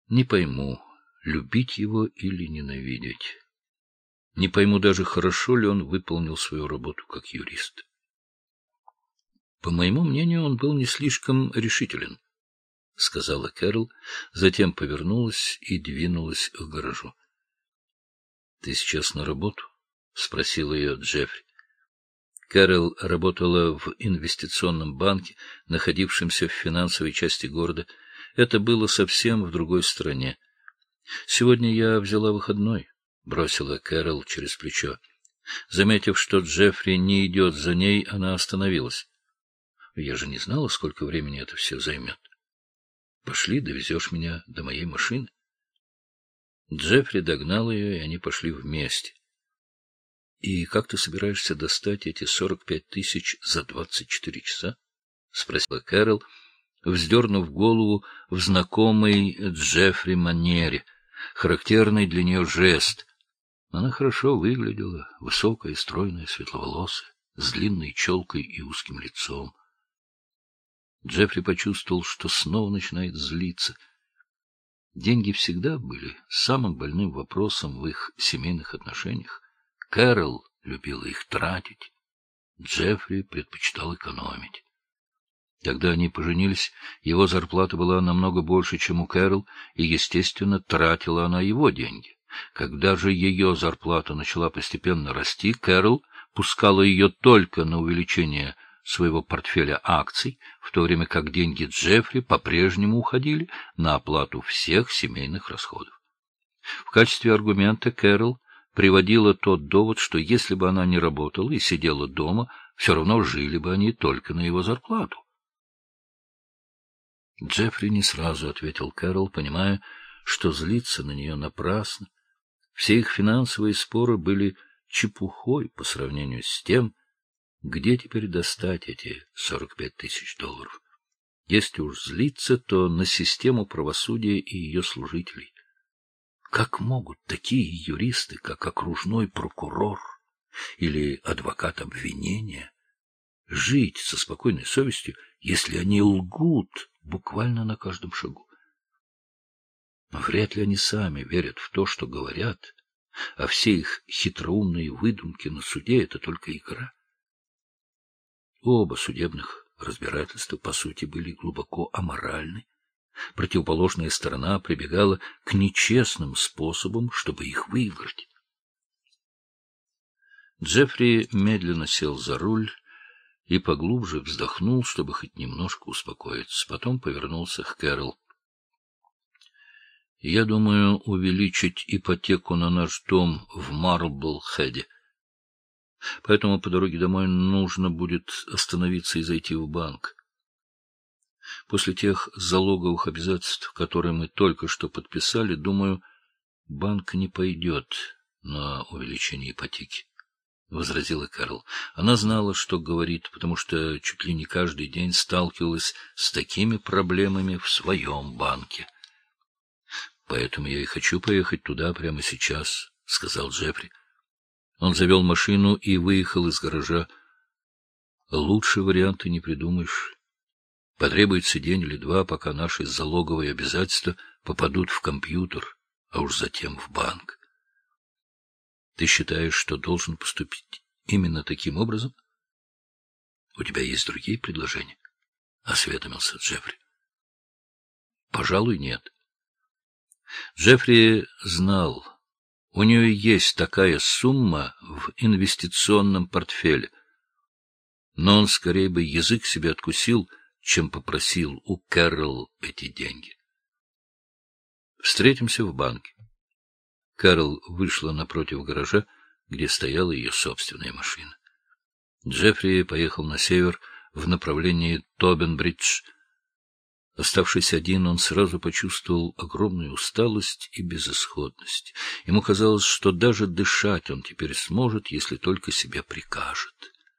Не пойму, любить его или ненавидеть. Не пойму даже, хорошо ли он выполнил свою работу как юрист. По моему мнению, он был не слишком решителен, — сказала Кэрол, затем повернулась и двинулась к гаражу. — Ты сейчас на работу? — спросил ее Джеффри. Кэрол работала в инвестиционном банке, находившемся в финансовой части города. Это было совсем в другой стране. — Сегодня я взяла выходной, — бросила Кэрол через плечо. Заметив, что Джеффри не идет за ней, она остановилась. — Я же не знала, сколько времени это все займет. Пошли, довезешь меня до моей машины. Джеффри догнал ее, и они пошли вместе. — И как ты собираешься достать эти 45 тысяч за 24 часа? — спросила Кэрол, вздернув голову в знакомой Джеффри манере, характерный для нее жест. Она хорошо выглядела, высокая, стройная, светловолосая, с длинной челкой и узким лицом. Джеффри почувствовал, что снова начинает злиться. Деньги всегда были самым больным вопросом в их семейных отношениях. Кэрол любила их тратить, Джеффри предпочитал экономить. Когда они поженились, его зарплата была намного больше, чем у Кэрол, и, естественно, тратила она его деньги. Когда же ее зарплата начала постепенно расти, Кэрол пускала ее только на увеличение своего портфеля акций, в то время как деньги Джеффри по-прежнему уходили на оплату всех семейных расходов. В качестве аргумента Кэрол приводила тот довод, что если бы она не работала и сидела дома, все равно жили бы они только на его зарплату. Джеффри не сразу ответил Кэрол, понимая, что злиться на нее напрасно. Все их финансовые споры были чепухой по сравнению с тем, где теперь достать эти 45 тысяч долларов. Если уж злиться, то на систему правосудия и ее служителей. Как могут такие юристы, как окружной прокурор или адвокат обвинения, жить со спокойной совестью, если они лгут буквально на каждом шагу? Вряд ли они сами верят в то, что говорят, а все их хитроумные выдумки на суде — это только игра. Оба судебных разбирательства, по сути, были глубоко аморальны. Противоположная сторона прибегала к нечестным способам, чтобы их выиграть. Джеффри медленно сел за руль и поглубже вздохнул, чтобы хоть немножко успокоиться. Потом повернулся к Кэрол. — Я думаю увеличить ипотеку на наш дом в Марблхеде. Поэтому по дороге домой нужно будет остановиться и зайти в банк. После тех залоговых обязательств, которые мы только что подписали, думаю, банк не пойдет на увеличение ипотеки, — возразила Кэрол. Она знала, что говорит, потому что чуть ли не каждый день сталкивалась с такими проблемами в своем банке. — Поэтому я и хочу поехать туда прямо сейчас, — сказал Джеффри. Он завел машину и выехал из гаража. Лучше варианта не придумаешь. Потребуется день или два, пока наши залоговые обязательства попадут в компьютер, а уж затем в банк. Ты считаешь, что должен поступить именно таким образом? У тебя есть другие предложения? — осведомился Джеффри. — Пожалуй, нет. Джеффри знал, у нее есть такая сумма в инвестиционном портфеле, но он скорее бы язык себе откусил, чем попросил у Кэрол эти деньги. Встретимся в банке. Кэрол вышла напротив гаража, где стояла ее собственная машина. Джеффри поехал на север в направлении Тобин-Бридж. Оставшись один, он сразу почувствовал огромную усталость и безысходность. Ему казалось, что даже дышать он теперь сможет, если только себе прикажет.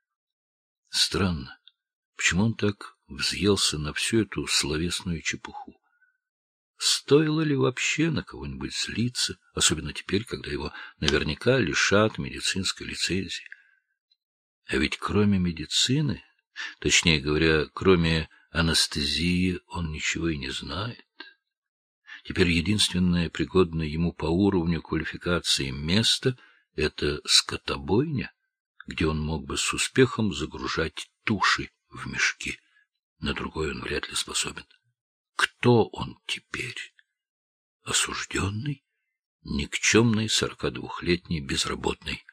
Странно, почему он так взъелся на всю эту словесную чепуху? Стоило ли вообще на кого-нибудь злиться, особенно теперь, когда его наверняка лишат медицинской лицензии? А ведь кроме медицины, точнее говоря, кроме анестезии, он ничего и не знает. Теперь единственное пригодное ему по уровню квалификации место — это скотобойня, где он мог бы с успехом загружать туши в мешки. На другое он вряд ли способен. Кто он теперь? Осужденный, никчемный 42-летний безработный.